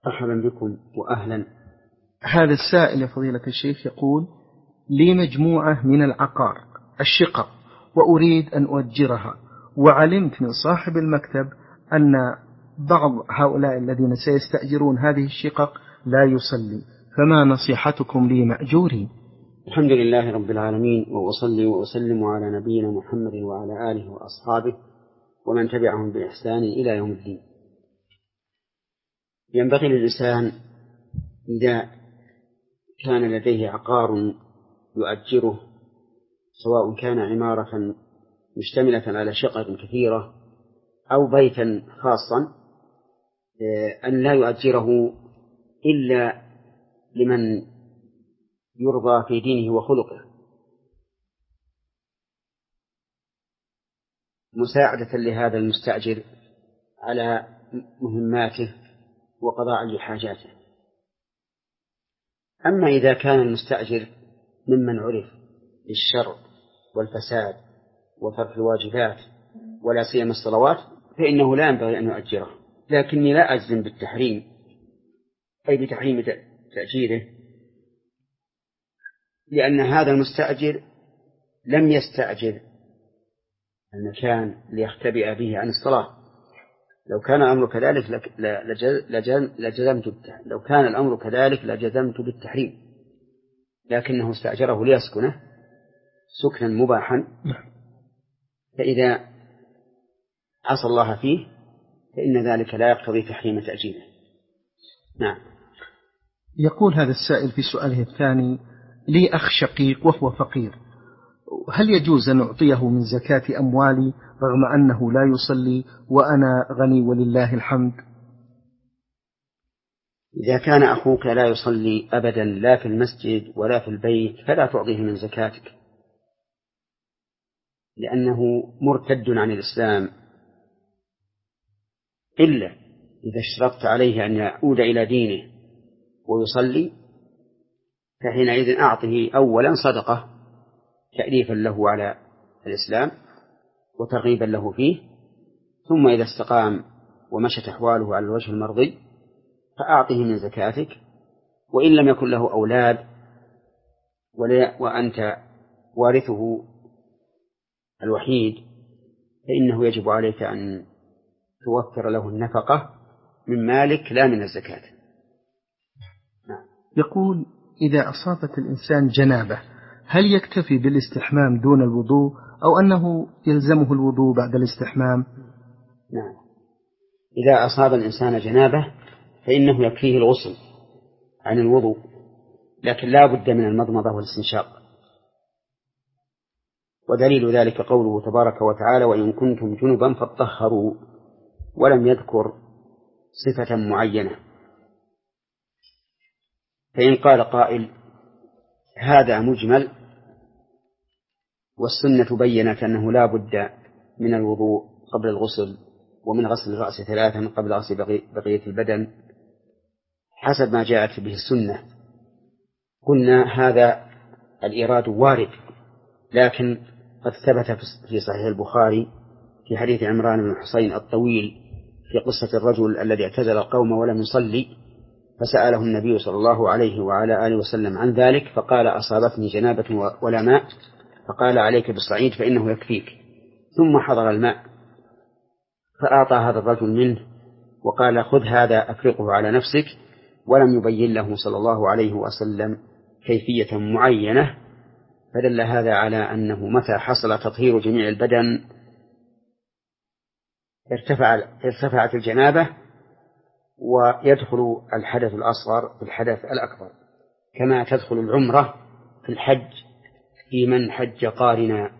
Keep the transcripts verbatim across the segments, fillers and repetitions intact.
مرحبا بكم وأهلا. هذا السائل يا فضيلة الشيخ يقول: لي مجموعة من العقار الشقق وأريد أن أؤجرها، وعلمت من صاحب المكتب أن بعض هؤلاء الذين سيستأجرون هذه الشقق لا يصلي، فما نصيحتكم لي مأجوري؟ الحمد لله رب العالمين، وأصلي وأسلم على نبينا محمد وعلى آله وأصحابه ومن تبعهم بإحسان إلى يوم الدين. ينبغي للإنسان إذا كان لديه عقار يؤجره، سواء كان عمارة مشتملة على شقق كثيرة أو بيتا خاصا، أن لا يؤجره إلا لمن يرضى في دينه وخلقه، مساعدة لهذا المستأجر على مهماته وقضاء لحاجاته. أما إذا كان المستأجر ممن عرف بالشر والفساد وترك الواجبات ولا سيما الصلوات، فإنه لا ينبغي أن يؤجره. لكني لا أجزم بالتحريم، أي بتحريم تأجيره، لأن هذا المستأجر لم يستأجر المكان ليختبئ به عن الصلاة. لو كان الأمر كذلك لجزمت لو كان الأمر كذلك لجزمت بالتحريم، لكنه استأجره ليسكنه سكنا مباحا، فإذا عصى الله فيه فإن ذلك لا يقتضي تحريم تأجيله. نعم. يقول هذا السائل في سؤاله الثاني: لي أخ شقيق وهو فقير، هل يجوز أن أعطيه من زكاة أموالي رغم أنه لا يصلي وأنا غني ولله الحمد؟ إذا كان أخوك لا يصلي أبدا لا في المسجد ولا في البيت فلا تعطيه من زكاتك، لأنه مرتد عن الإسلام، إلا إذا اشترطت عليه أن يعود إلى دينه ويصلي، فحينئذ أعطه أولا صدقة تأليفا له على الإسلام وترغيبا له فيه، ثم إذا استقام ومشت أحواله على الوجه المرضي فأعطه من زكاتك. وإن لم يكن له أولاد وأنت وارثه الوحيد فإنه يجب عليك أن توفر له النفقة من مالك لا من الزكاة. نعم. يقول: إذا أصابت الإنسان جنابة هل يكتفي بالاستحمام دون الوضوء أو أنه يلزمه الوضوء بعد الاستحمام؟ نعم، إذا أصاب الإنسان جنابة فإنه يكفيه الغسل عن الوضوء، لكن لا بد من المضمضة والاستنشاق. ودليل ذلك قوله تبارك وتعالى: وإن كنتم جنبا فاطهروا، ولم يذكر صفة معينة. فإن قال قائل: هذا مجمل والسنة بيّنت أنه لا بد من الوضوء قبل الغسل ومن غسل الرأس ثلاثا قبل غسل بقية البدن حسب ما جاءت به السنة، قلنا هذا الإيراد وارد، لكن قد ثبت في صحيح البخاري في حديث عمران بن حسين الطويل في قصة الرجل الذي اعتزل القوم ولم يصلي، فسأله النبي صلى الله عليه وعلى آله وسلم عن ذلك، فقال: أصابتني جنابة ولا ماء، فقال: عليك بالصعيد فإنه يكفيك. ثم حضر الماء فأعطى هذا الرجل منه وقال: خذ هذا أفرقه على نفسك، ولم يبين له صلى الله عليه وسلم كيفية معينة. فدل هذا على أنه متى حصل تطهير جميع البدن ارتفع ارتفعت الجنابة، ويدخل الحدث الأصغر في الحدث الأكبر، كما تدخل العمرة في الحج في من حج قارنا.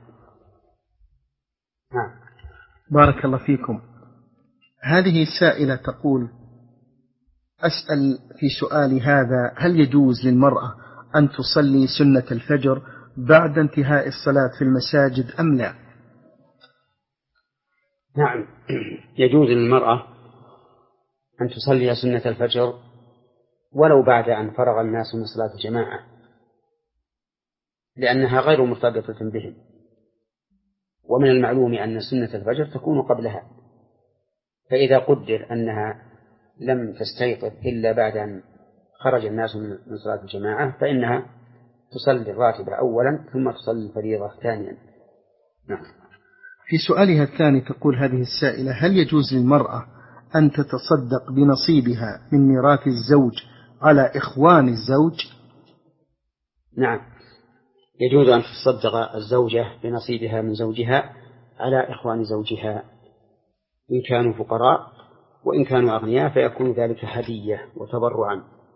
نعم. بارك الله فيكم. هذه السائلة تقول: أسأل في سؤالي هذا: هل يجوز للمرأة أن تصلي سنة الفجر بعد انتهاء الصلاة في المساجد أم لا؟ نعم، يجوز للمرأة أن تصلي سنة الفجر ولو بعد أن فرغ الناس من صلاة الجماعة، لأنها غير مرتبطة بهم، ومن المعلوم أن سنة الفجر تكون قبلها، فإذا قدر أنها لم تستيقظ إلا بعد أن خرج الناس من صلاة الجماعة فإنها تصلي الراتبة أولا ثم تصلي الفريضة ثانيا. نعم. في سؤالها الثاني تقول هذه السائلة: هل يجوز للمرأة أن تتصدق بنصيبها من ميراث الزوج على إخوان الزوج؟ نعم، يجوز أن تصدق الزوجة بنصيبها من زوجها على إخوان زوجها إن كانوا فقراء، وإن كانوا أغنياء فيكون ذلك هدية وتبرعا.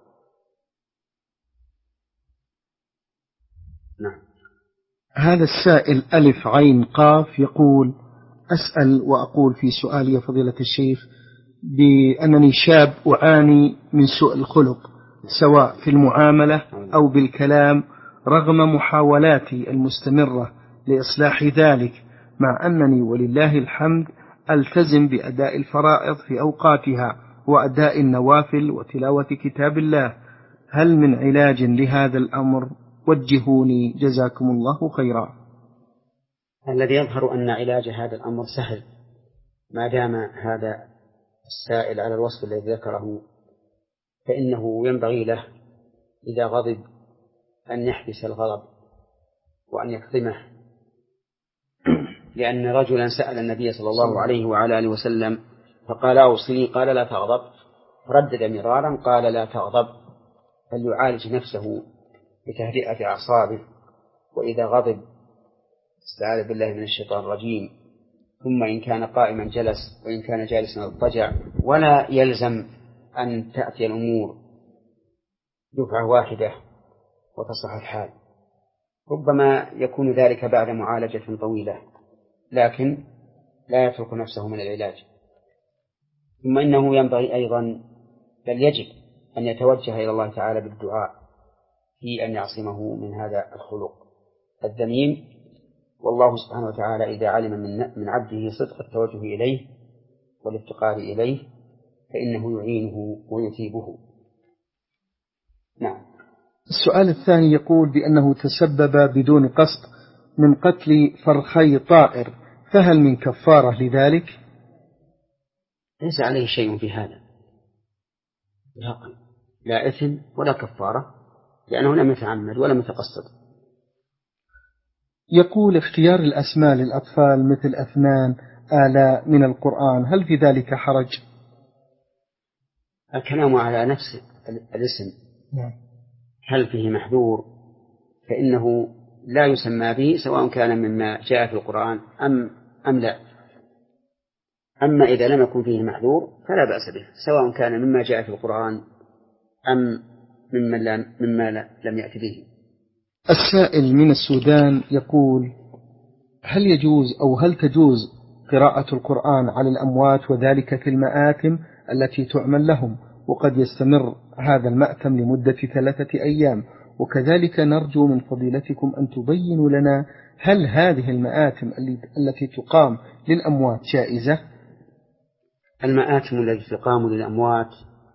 نعم. هذا السائل ألف عين قاف يقول: أسأل وأقول في سؤالي يا فضيلة الشيخ بأنني شاب أعاني من سوء الخلق سواء في المعاملة أو بالكلام، رغم محاولاتي المستمرة لإصلاح ذلك، مع أنني ولله الحمد ألتزم بأداء الفرائض في أوقاتها وأداء النوافل وتلاوة كتاب الله. هل من علاج لهذا الأمر؟ وجهوني جزاكم الله خيرا. الذي يظهر أن علاج هذا الأمر سهل ما دام هذا السائل على الوصف الذي ذكره، فإنه ينبغي له إذا غضب أن يحبس الغضب وأن يكظمه، لأن رجلا سأل النبي صلى الله عليه وعلى آله وسلم فقال: أوصني، قال: لا تغضب. ردد مرارا قال: لا تغضب، فليعالج نفسه بتهدئة أعصابه، وإذا غضب استعاذ بالله من الشيطان الرجيم، ثم إن كان قائما جلس، وإن كان جالسا اضطجع، ولا يلزم أن تأتي الأمور دفعة واحدة وتصح الحال، ربما يكون ذلك بعد معالجة طويلة، لكن لا يترك نفسه من العلاج. ثم إنه ينبغي أيضا بل يجب أن يتوجه إلى الله تعالى بالدعاء في أن يعصمه من هذا الخلق الذميم، والله سبحانه وتعالى إذا علم من من عبده صدق التوجه إليه والافتقار إليه فإنه يعينه ويثيبه. نعم. السؤال الثاني يقول بأنه تسبب بدون قصد من قتل فرخي طائر، فهل من كفارة لذلك؟ ليس عليه شيء في هذا إطلاقا، لا إثم ولا كفارة، لأنه لم يتعمد ولم يتقصد. يقول: اختيار الأسماء للأطفال مثل أفنان، آلاء من القرآن، هل في ذلك حرج؟ الكلام على نفس الاسم هل فيه محذور فإنه لا يسمى به سواء كان مما جاء في القرآن أم, أم لا. أما إذا لم يكن فيه محذور فلا بأس به سواء كان مما جاء في القرآن أم مما, لا مما لا لم يأتي به. السائل من السودان يقول: هل يجوز أو هل تجوز قراءة القرآن على الأموات وذلك في المآتم التي تعمل لهم، وقد يستمر هذا المأتم لمدة ثلاثة أيام، وكذلك نرجو من فضيلتكم أن تبينوا لنا هل هذه المآتم التي تقام للأموات جائزة؟ المآتم التي تقام للأموات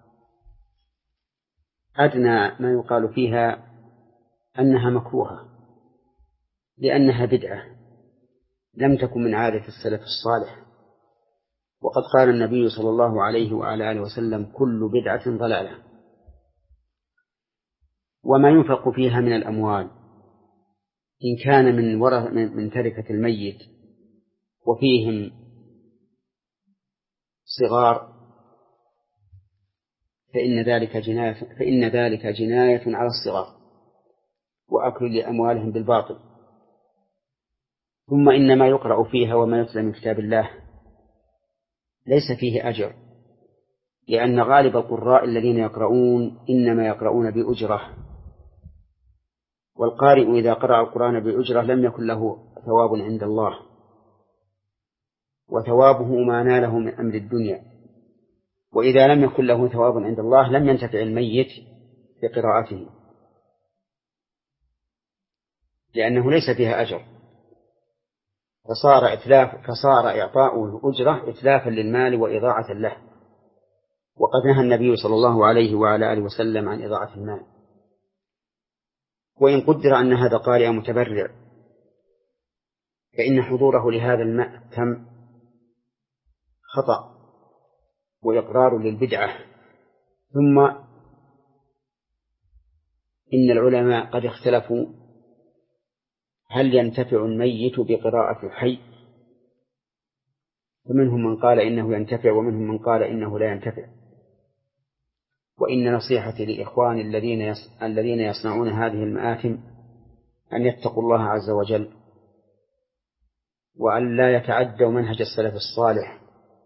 أدنى ما يقال فيها أنها مكروهة، لأنها بدعة لم تكن من عادة السلف الصالح، وقد قال النبي صلى الله عليه وعلى آله وسلم: كل بدعة ضلالة. وما ينفق فيها من الأموال إن كان من ورث من تركة الميت وفيهم صغار فإن ذلك جناية فإن ذلك جناية على الصغار وأكل لأموالهم بالباطل. ثم إن ما يقرأ فيها وما يتلى من كتاب الله ليس فيه أجر، لأن غالب القراء الذين يقرؤون إنما يقرؤون بأجرة، والقارئ إذا قرأ القرآن بأجرة لم يكن له ثواب عند الله، وثوابه ما ناله من أمر الدنيا، وإذا لم يكن له ثواب عند الله لم ينتفع الميت بقراءته لأنه ليس فيها أجر، فصار إتلاف فصار إعطاء الأجرة إتلافا للمال وإضاعة له، وقد نهى النبي صلى الله عليه وعلى آله وسلم عن إضاعة المال. وإن قدر أن هذا قارئ متبرع فإن حضوره لهذا المأتم خطأ وإقرار للبدعة، ثم إن العلماء قد اختلفوا هل ينتفع الميت بقراءة الحي، فمنهم من قال إنه ينتفع ومنهم من قال إنه لا ينتفع. وإن نصيحتي لإخواني الذين يص... الذين يصنعون هذه المآثم أن يتقوا الله عز وجل وأن لا يتعدوا منهج السلف الصالح،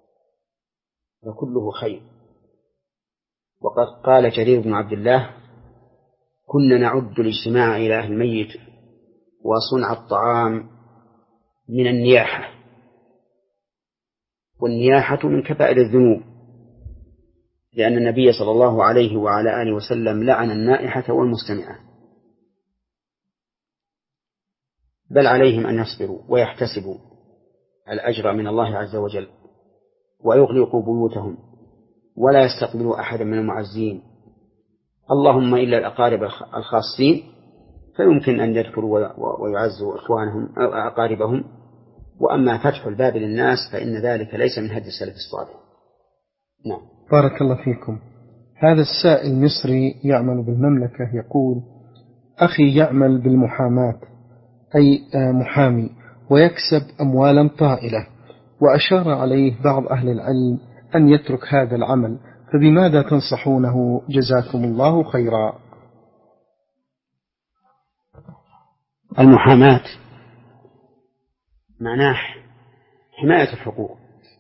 فكله خير. وقد قال جرير بن عبد الله: كنا نعد الاجتماع إلى أهل الميت وصنع الطعام من النياحة، والنياحة من كبائر الذنوب، لأن النبي صلى الله عليه وعلى آله وسلم لعن النائحة والمستمعة، بل عليهم أن يصبروا ويحتسبوا الأجر من الله عز وجل ويغلقوا بيوتهم ولا يستقبلوا أحدا من المعزين، اللهم إلا الأقارب الخاصين فيمكن أن يذكروا ويعزوا إخوانهم أو أقاربهم، وأما فتح الباب للناس فإن ذلك ليس من هدي السلف الصالح. نعم. بارك الله فيكم. هذا السائل مصري يعمل بالمملكة يقول: أخي يعمل بالمحاماة، أي محامي، ويكسب أموالا طائلة، وأشار عليه بعض أهل العلم أن يترك هذا العمل، فبماذا تنصحونه جزاكم الله خيرا؟ المحاماة معناه حماية الحقوق،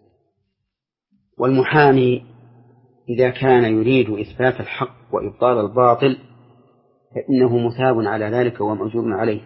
والمحامي إذا كان يريد إثبات الحق وإبطال الباطل فإنه مثاب على ذلك ومأجور عليه.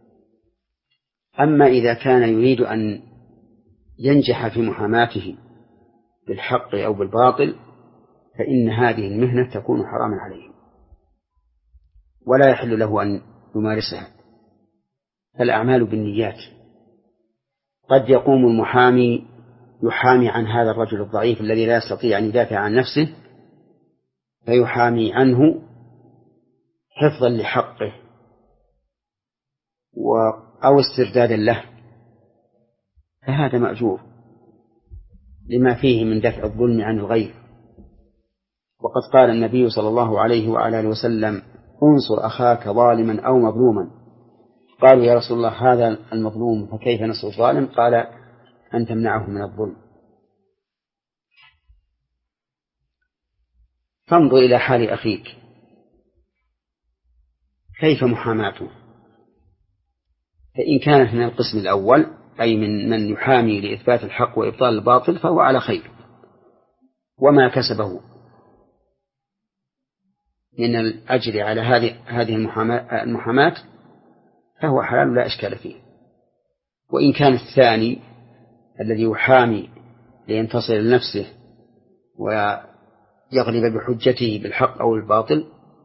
أما إذا كان يريد أن ينجح في محاماته بالحق أو بالباطل فإن هذه المهنة تكون حراما عليه ولا يحل له أن يمارسها. الأعمال بالنيات. قد يقوم المحامي يحامي عن هذا الرجل الضعيف الذي لا يستطيع أن يدافع عن نفسه، فيحامي عنه حفظا لحقه أو استردادا له، فهذا مأجور لما فيه من دفع الظلم عن الغير. وقد قال النبي صلى الله عليه وعلى آله وسلم: انصر أخاك ظالما أو مظلوما. قالوا: يا رسول الله هذا المظلوم فكيف نصر الظالم؟ قال: أن تمنعه من الظلم. فانظر إلى حال أخيك كيف محاماته، فإن كانت من القسم الأول أي من من يحامي لإثبات الحق وإبطال الباطل فهو على خير، وما كسبه من الأجر على هذه هذه المحاماة فهو حلال لا إشكال فيه. وإن كان الثاني الذي يحامي لينتصر لنفسه ويغلب بحجته بالحق أو الباطل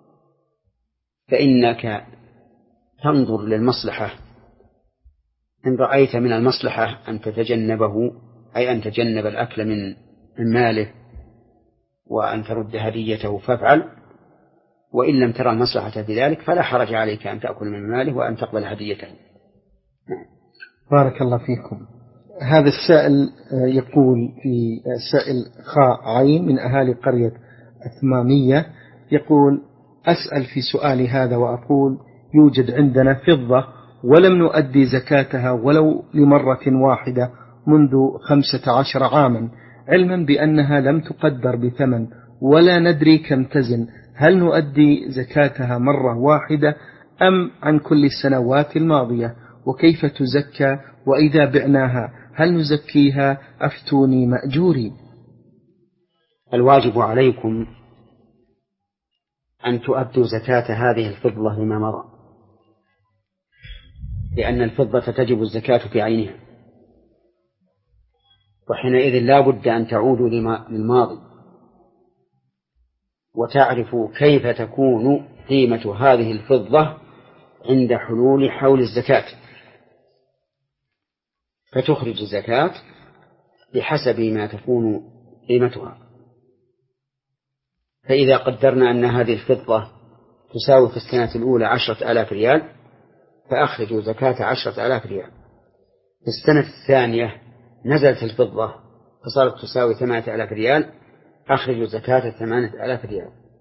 فإنك تنظر للمصلحة، إن رأيت من المصلحة أن تتجنبه أي أن تجنب الأكل من ماله وأن ترد هديته فافعل، وإن لم ترى المصلحة في ذلك فلا حرج عليك أن تأكل من ماله وأن تقبل هديته. بارك الله فيكم. هذا السائل يقول في سائل خاء عين من أهالي قرية أثمامية يقول: أسأل في سؤالي هذا وأقول: يوجد عندنا فضة ولم نؤدي زكاتها ولو لمرة واحدة منذ خمسة عشر عاما، علما بأنها لم تقدر بثمن ولا ندري كم تزن، هل نؤدي زكاتها مرة واحدة أم عن كل السنوات الماضية؟ وكيف تزكى؟ وإذا بعناها هل نزكيها؟ أفتوني مأجوري. الواجب عليكم أن تؤدوا زكاة هذه الفضة لما مضى، لأن الفضة تجب الزكاة في عينها، وحينئذ لا بد أن تعودوا للماضي وتعرفوا كيف تكون قيمة هذه الفضة عند حلول حول الزكاة، فتخرج الزكاة بحسب ما تكون قيمتها. فإذا قدرنا أن هذه الفضة تساوي في السنة الأولى عشرة آلاف ريال فأخرجوا زكاة عشرة آلاف ريال. في السنة الثانية نزلت الفضة فصارت تساوي ثمانية آلاف ريال، أخرجوا زكاة ثمانية آلاف ريال.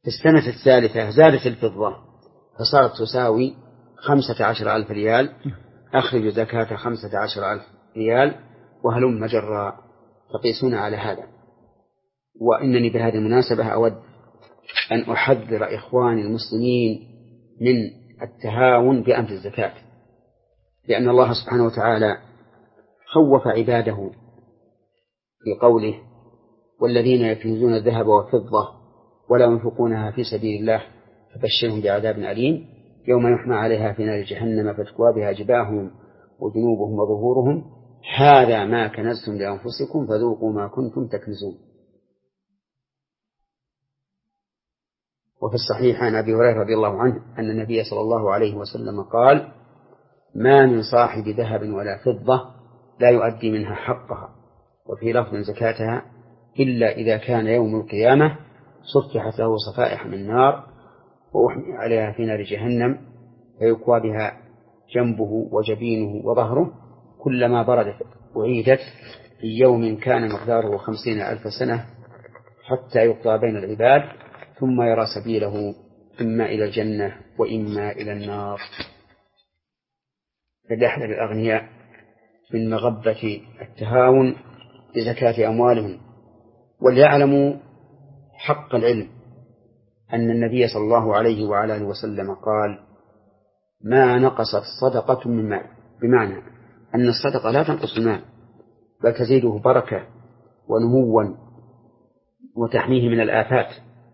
في السنة الثالثة زادت الفضة فصارت تساوي خمسة عشر ألف ريال، أخرج زكاة خمسة عشر ألف ريال وهلم مجرى. تقيسون على هذا. وإنني بهذه المناسبة أود أن أحذر إخواني المسلمين من التهاون بأمر الزكاة، لأن الله سبحانه وتعالى خوف عباده في قوله: والذين يكنزون الذهب والفضة ولا ينفقونها في سبيل الله فبشرهم بعذاب أليم يوم يحمى عليها في نار جهنم فتكوى بها جباههم وجنوبهم وظهورهم هذا ما كنزتم لأنفسكم فذوقوا ما كنتم تكنزون. وفي الصحيح عن أبي هريرة رضي الله عنه أن النبي صلى الله عليه وسلم قال: ما من صاحب ذهب ولا فضة لا يؤدي منها حقها وفي لفظ زكاتها إلا إذا كان يوم القيامة صفحت له صفائح من نار وأحمي عليها في نار جهنم فيكوى بها جنبه وجبينه وظهره كلما بردت أعيدت في يوم كان مقداره خمسين ألف سنة حتى يقضى بين العباد ثم يرى سبيله إما إلى الجنة وإما إلى النار. فليحذر الأغنياء من مغبة التهاون بزكاة أموالهم، وليعلموا حق العلم أن النبي صلى الله عليه وعلى آله وسلم قال: ما نقصت صدقة من مال، بمعنى أن الصدقة لا تنقص المال بل تزيده بركة ونموا وتحميه من الآفات.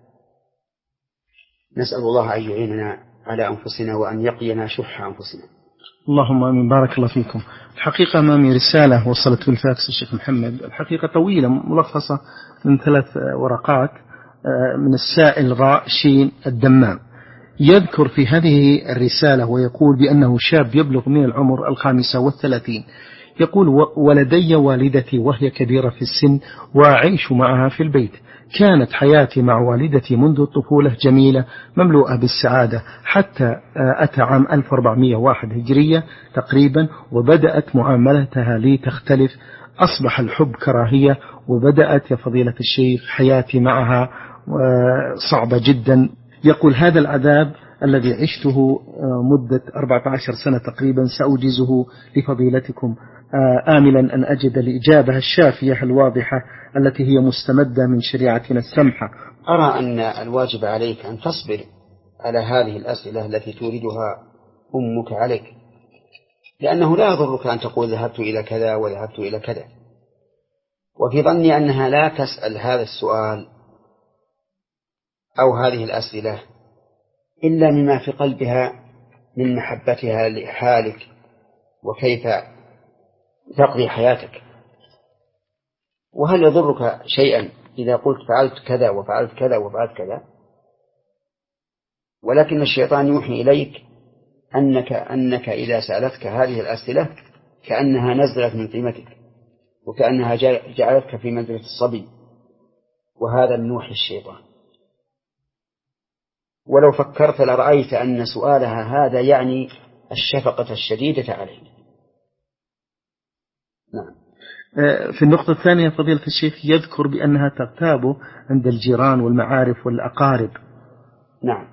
نسأل الله أن يعيننا على أنفسنا وأن يقينا شح أنفسنا. اللهم آمين. بارك الله فيكم. الحقيقة أمامي رسالة وصلت بالفاكس الشيخ محمد، الحقيقة طويلة ملخصة من ثلاث ورقات من السائل راء شين الدمام، يذكر في هذه الرسالة ويقول بأنه شاب يبلغ من العمر الخامسة والثلاثين، يقول: ولدي والدتي وهي كبيرة في السن وأعيش معها في البيت. كانت حياتي مع والدتي منذ الطفولة جميلة مملوءة بالسعادة حتى أتى عام ألف وأربعمائة وواحد هجرية تقريبا وبدأت معاملتها لي تختلف، أصبح الحب كراهية، وبدأت يا فضيلة الشيخ حياتي معها صعبة جدا. يقول: هذا العذاب الذي عشته مدة أربعة عشر سنة تقريبا سأوجزه لفضيلتكم آملا أن أجد الإجابة الشافية الواضحة التي هي مستمدة من شريعتنا السمحة. أرى أن الواجب عليك أن تصبر على هذه الأسئلة التي توردها أمك عليك، لأنه لا يضرك أن تقول ذهبت إلى كذا وذهبت إلى كذا، وفي ظني أنها لا تسأل هذا السؤال أو هذه الأسئلة إلا مما في قلبها من محبتها لحالك وكيف تقضي حياتك. وهل يضرك شيئا إذا قلت فعلت كذا وفعلت كذا وفعلت كذا؟ ولكن الشيطان يوحي إليك أنك, أنك إذا سألتك هذه الأسئلة كأنها نزلت من قيمتك وكأنها جعلتك في منزلة الصبي، وهذا من وحي الشيطان. ولو فكرت لرأيت أن سؤالها هذا يعني الشفقة الشديدة عليه. نعم. في النقطة الثانية فضيلة الشيخ يذكر بأنها تغتاب عند الجيران والمعارف والأقارب. نعم.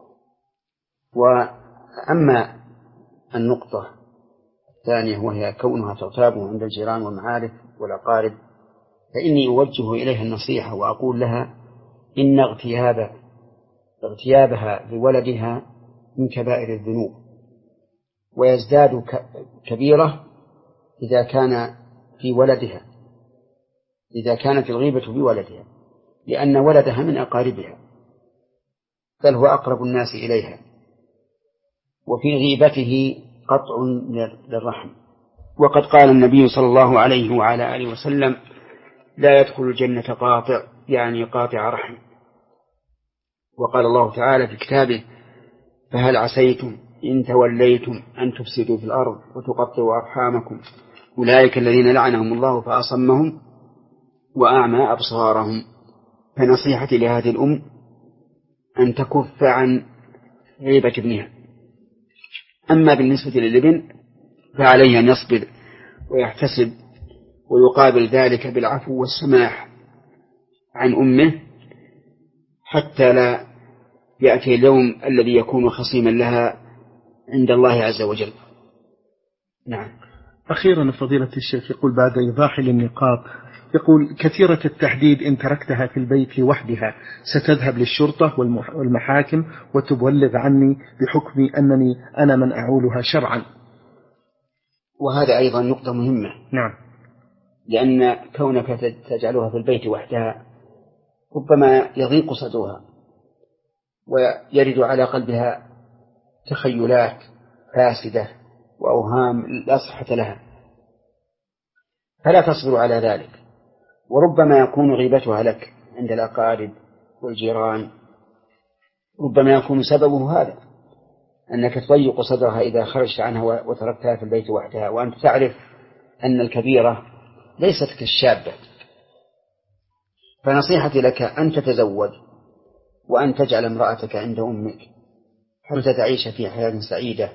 وأما النقطة الثانية وهي كونها تغتاب عند الجيران والمعارف والأقارب فإني أوجه إليها النصيحة وأقول لها إن اغتياب اغتيابها لولدها من كبائر الذنوب، ويزداد كبيرة إذا كان في ولدها إذا كانت الغيبة بولدها، لأن ولدها من أقاربها بل هو أقرب الناس إليها، وفي غيبته قطع للرحم. وقد قال النبي صلى الله عليه وعلى آله وسلم: لا يدخل الجنة قاطع، يعني قاطع رحم. وقال الله تعالى في كتابه: فهل عسيتم إن توليتم أن تفسدوا في الأرض وتقطعوا أرحامكم أولئك الذين لعنهم الله فأصمهم وأعمى أبصارهم. فنصيحتي لهذه الأم أن تكف عن غيبة ابنها. أما بالنسبة للابن فعليه أن يصبر ويحتسب ويقابل ذلك بالعفو والسماح عن أمه حتى لا يأتي اليوم الذي يكون خصيما لها عند الله عز وجل. نعم. أخيرا فضيلة الشيخ يقول بعد إيضاح للنقاط، يقول كثيرة التحديد إن تركتها في البيت وحدها ستذهب للشرطة والمحاكم وتبلغ عني بحكم أنني أنا من أعولها شرعا. وهذا أيضا نقطة مهمة. نعم. لأن كونك تجعلها في البيت وحدها ربما يضيق صدرها ويرد على قلبها تخيلات فاسدة وأوهام لا صحة لها، فلا تصبر على ذلك. وربما يكون غيبتها لك عند الأقارب والجيران، ربما يكون سببه هذا، أنك تضيق صدرها إذا خرجت عنها وتركتها في البيت وحدها، وأنت تعرف أن الكبيرة ليست كالشابة. فنصيحتي لك أن تتزوج وأن تجعل امرأتك عند أمك حتى تعيش في حياة سعيدة.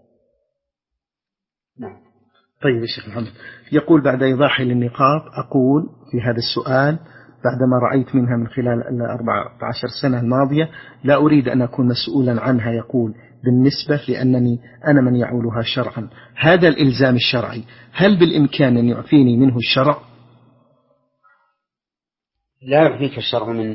نعم. طيب يا شيخ محمد، يقول بعد إيضاحي للنقاط أقول في هذا السؤال بعدما رأيت منها من خلال الأربع عشر سنة الماضية لا أريد أن أكون مسؤولا عنها. يقول بالنسبة لأنني أنا من يعولها شرعا، هذا الإلزام الشرعي هل بالإمكان أن يعفيني منه الشرع؟ لا يعفيك الشرع من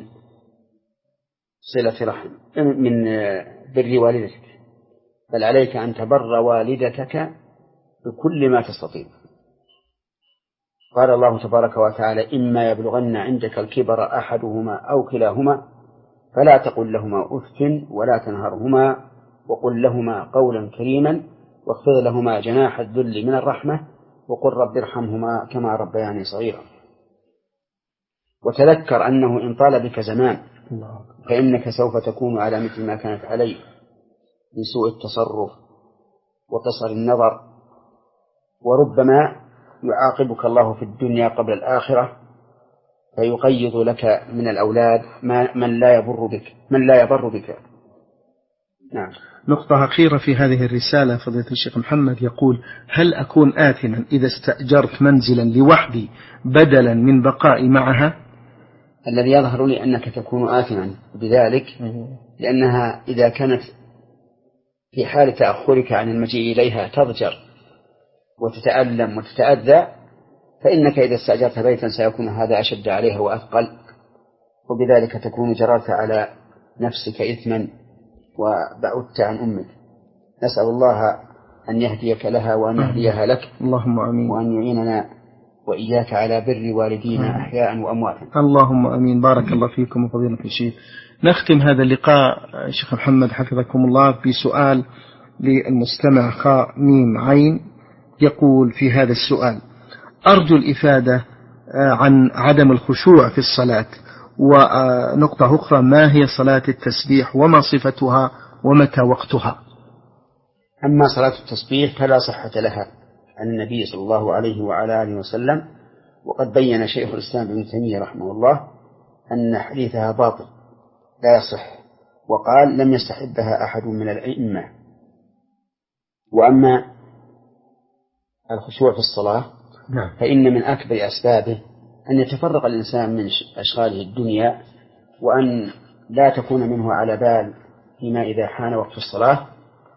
صلة رحم، من بر والدتك، بل عليك أن تبر والدتك بكل ما تستطيع. قال الله تبارك وتعالى: إما يبلغن عندك الكبر أحدهما أو كلاهما فلا تقل لهما أف ولا تنهرهما وقل لهما قولا كريما واخفض لهما جناح الذل من الرحمة وقل رب ارحمهما كما ربياني صغيرا. وتذكر أنه إن طال بك زمان فإنك سوف تكون على مثل ما كانت عليه من سوء التصرف وقصر النظر، وربما يعاقبك الله في الدنيا قبل الآخرة فيقيض لك من الأولاد من لا يبر بك من لا يبر بك. نعم. نقطة أخيرة في هذه الرسالة فضيلة الشيخ محمد، يقول: هل أكون آثما إذا استأجرت منزلا لوحدي بدلا من بقائي معها؟ الذي يظهر لي أنك تكون آثما بذلك، لأنها إذا كانت في حال تأخرك عن المجيء إليها تضجر وتتألم وتتأذى، فإنك إذا استأجرت بيتا سيكون هذا أشد عليها وأثقل، وبذلك تكون جررت على نفسك إثما وبعدت عن أمك. نسأل الله أن يهديك لها وأن يهديها لك. اللهم آمين. وأن يعيننا وإياك على بر والدينا أحياء وأمواتا. اللهم آمين. بارك الله فيكم وفضيلة الشيخ. نختم هذا اللقاء شيخ محمد حفظكم الله بسؤال للمستمع خاء ميم عين، يقول في هذا السؤال: أرجو الإفادة عن عدم الخشوع في الصلاة، ونقطة أخرى: ما هي صلاة التسبيح وما صفتها ومتى وقتها؟ أما صلاة التسبيح فلا صحة لها عن النبي صلى الله عليه وعلى آله وسلم، وقد بين شيخ الإسلام ابن تيمية رحمه الله أن حديثها باطل لا يصح، وقال: لم يستحبها أحد من الأئمة. وأما الخشوع في الصلاة فإن من أكبر أسبابه أن يتفرق الإنسان من أشغاله الدنيا، وأن لا تكون منه على بال فيما إذا حان وقت الصلاة،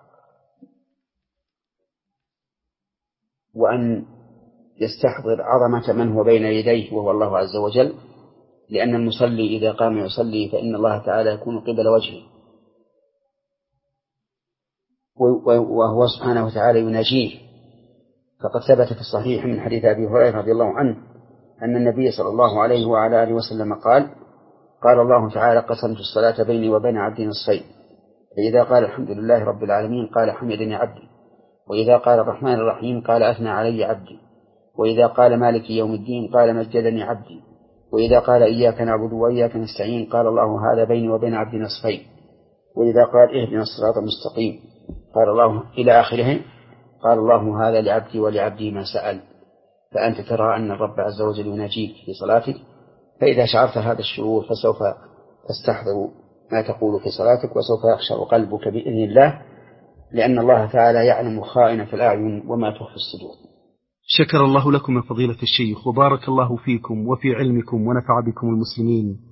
وأن يستحضر عظمة من هو بين يديه وهو الله عز وجل، لأن المصلي إذا قام يصلي فإن الله تعالى يكون قبل وجهه، وهو سبحانه وتعالى يناجيه. فقد ثبت في الصحيح من حديث أبي هريرة رضي الله عنه أن النبي صلى الله عليه وعلى آله وسلم قال: قال الله تعالى: قسمت الصلاة بيني وبين عبدي نصفين، فإذا قال الحمد لله رب العالمين قال حمدني عبدي، وإذا قال الرحمن الرحيم قال أثنى علي عبدي، وإذا قال مالك يوم الدين قال مجدني عبدي، وإذا قال إياك نعبد وإياك نستعين قال الله هذا بيني وبين عبدي نصفين، وإذا قال اهدنا الصراط المستقيم قال الله إلى آخره قال الله هذا لعبدي ولعبدي ما سأل. فأنت ترى أن الرب عز وجل يناجيك في صلاتك، فإذا شعرت هذا الشعور فسوف تستحضر ما تقول في صلاتك، وسوف يخشع قلبك بإذن الله، لأن الله تعالى يعلم خائنة الأعين وما تخفي الصدور. شكر الله لكم يا فضيلة الشيخ، وبارك الله فيكم وفي علمكم ونفع بكم المسلمين.